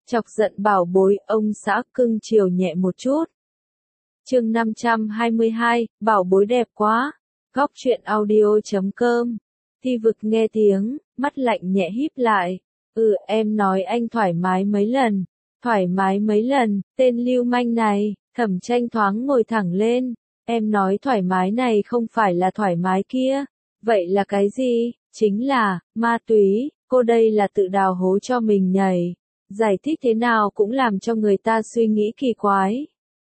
Chọc giận bảo bối, ông xã cưng chiều nhẹ một chút. Chương 522, bảo bối đẹp quá. Góc truyện audio.com. Thi Vực nghe tiếng, mắt lạnh nhẹ híp lại. Em nói anh thoải mái mấy lần. Thoải mái mấy lần, tên lưu manh này. Thẩm Tranh thoáng ngồi thẳng lên. Em nói thoải mái này không phải là thoải mái kia. Vậy là cái gì? Chính là ma túy. Cô đây là tự đào hố cho mình nhảy. Giải thích thế nào cũng làm cho người ta suy nghĩ kỳ quái.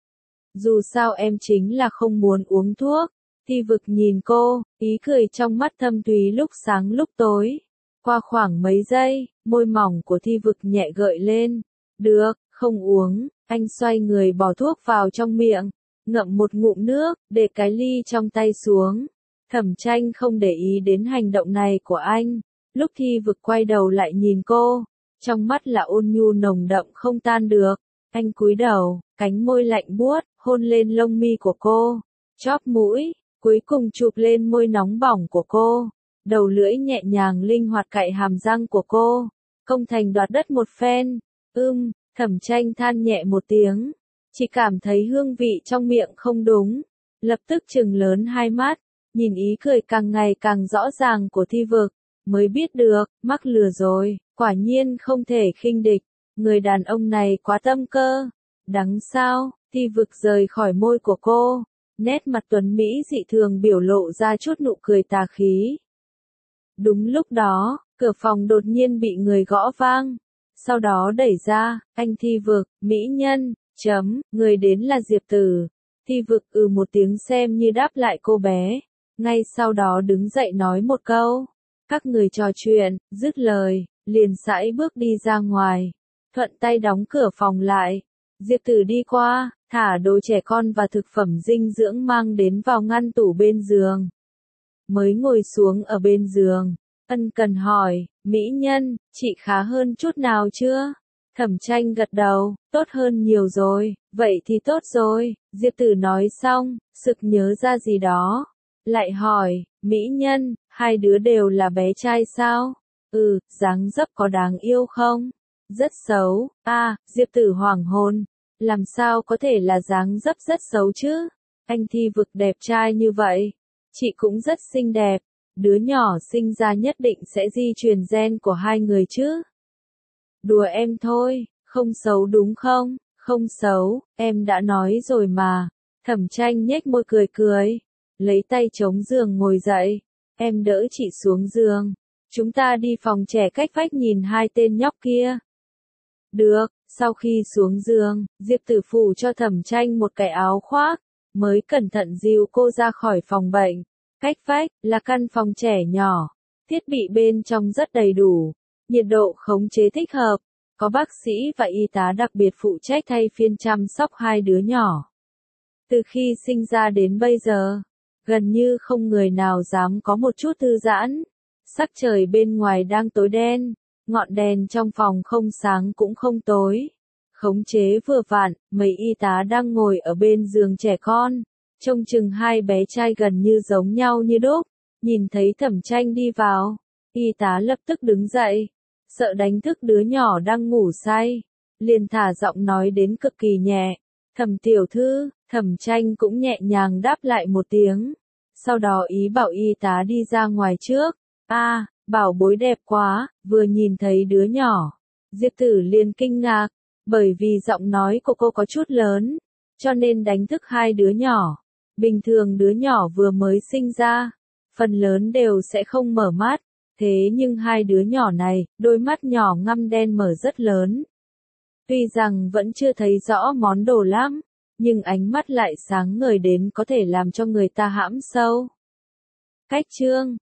Dù sao em chính là không muốn uống thuốc. Thi Vực nhìn cô, ý cười trong mắt thâm thúy lúc sáng lúc tối. Qua khoảng mấy giây, môi mỏng của Thi Vực nhẹ gợi lên. Được, không uống. Anh xoay người bỏ thuốc vào trong miệng, ngậm một ngụm nước, để cái ly trong tay xuống. Thẩm Tranh không để ý đến hành động này của anh. Lúc Thi Vực quay đầu lại nhìn cô, trong mắt là ôn nhu nồng đậm không tan được. Anh cúi đầu, cánh môi lạnh buốt, hôn lên lông mi của cô, chóp mũi, cuối cùng chụp lên môi nóng bỏng của cô. Đầu lưỡi nhẹ nhàng linh hoạt cạy hàm răng của cô, công thành đoạt đất một phen. Thẩm Tranh than nhẹ một tiếng, chỉ cảm thấy hương vị trong miệng không đúng, lập tức trừng lớn hai mắt, nhìn ý cười càng ngày càng rõ ràng của Thi Vực, mới biết được, mắc lừa rồi, quả nhiên không thể khinh địch, người đàn ông này quá tâm cơ. Đắng sao? Thi Vực rời khỏi môi của cô, nét mặt tuấn mỹ dị thường biểu lộ ra chút nụ cười tà khí. Đúng lúc đó, cửa phòng đột nhiên bị người gõ vang. Sau đó đẩy ra, anh Thi Vực, mỹ nhân, người đến là Diệp Tử. Thi Vực một tiếng xem như đáp lại cô bé. Ngay sau đó đứng dậy nói một câu. Các người trò chuyện, dứt lời, liền sải bước đi ra ngoài. Thuận tay đóng cửa phòng lại. Diệp Tử đi qua, thả đồ trẻ con và thực phẩm dinh dưỡng mang đến vào ngăn tủ bên giường. Mới ngồi xuống ở bên giường, ân cần hỏi, mỹ nhân, chị khá hơn chút nào chưa? Thẩm Tranh gật đầu, tốt hơn nhiều rồi, vậy thì tốt rồi. Diệp Tử nói xong, sực nhớ ra gì đó. Lại hỏi, mỹ nhân, hai đứa đều là bé trai sao? Dáng dấp có đáng yêu không? Rất xấu. Diệp Tử hoảng hồn. Làm sao có thể là dáng dấp rất xấu chứ? Anh Thi Vực đẹp trai như vậy. Chị cũng rất xinh đẹp. Đứa nhỏ sinh ra nhất định sẽ di truyền gen của hai người chứ. Đùa em thôi, không xấu đúng không? Không xấu, em đã nói rồi mà. Thẩm Tranh nhếch môi cười cười. Lấy tay chống giường ngồi dậy. Em đỡ chị xuống giường. Chúng ta đi phòng trẻ cách vách nhìn hai tên nhóc kia. Được, sau khi xuống giường, Diệp Tử phủ cho Thẩm Tranh một cái áo khoác, mới cẩn thận dìu cô ra khỏi phòng bệnh. Cách vách là căn phòng trẻ nhỏ, thiết bị bên trong rất đầy đủ, nhiệt độ khống chế thích hợp, có bác sĩ và y tá đặc biệt phụ trách thay phiên chăm sóc hai đứa nhỏ. Từ khi sinh ra đến bây giờ, gần như không người nào dám có một chút thư giãn. Sắc trời bên ngoài đang tối đen, ngọn đèn trong phòng không sáng cũng không tối. Khống chế vừa vặn, mấy y tá đang ngồi ở bên giường trẻ con. Trông chừng hai bé trai gần như giống nhau như đúc. Nhìn thấy Thẩm Tranh đi vào, y tá lập tức đứng dậy, sợ đánh thức đứa nhỏ đang ngủ say, liền thả giọng nói đến cực kỳ nhẹ. Thẩm tiểu thư. Thẩm Tranh cũng nhẹ nhàng đáp lại một tiếng. Sau đó ý bảo y tá đi ra ngoài trước. Bảo bối đẹp quá. Vừa nhìn thấy đứa nhỏ, Diệp Tử liền kinh ngạc, bởi vì giọng nói của cô có chút lớn, cho nên đánh thức hai đứa nhỏ. Bình thường đứa nhỏ vừa mới sinh ra, phần lớn đều sẽ không mở mắt, thế nhưng hai đứa nhỏ này, đôi mắt nhỏ ngăm đen mở rất lớn. Tuy rằng vẫn chưa thấy rõ món đồ lắm, nhưng ánh mắt lại sáng ngời đến có thể làm cho người ta hãm sâu. Cách chương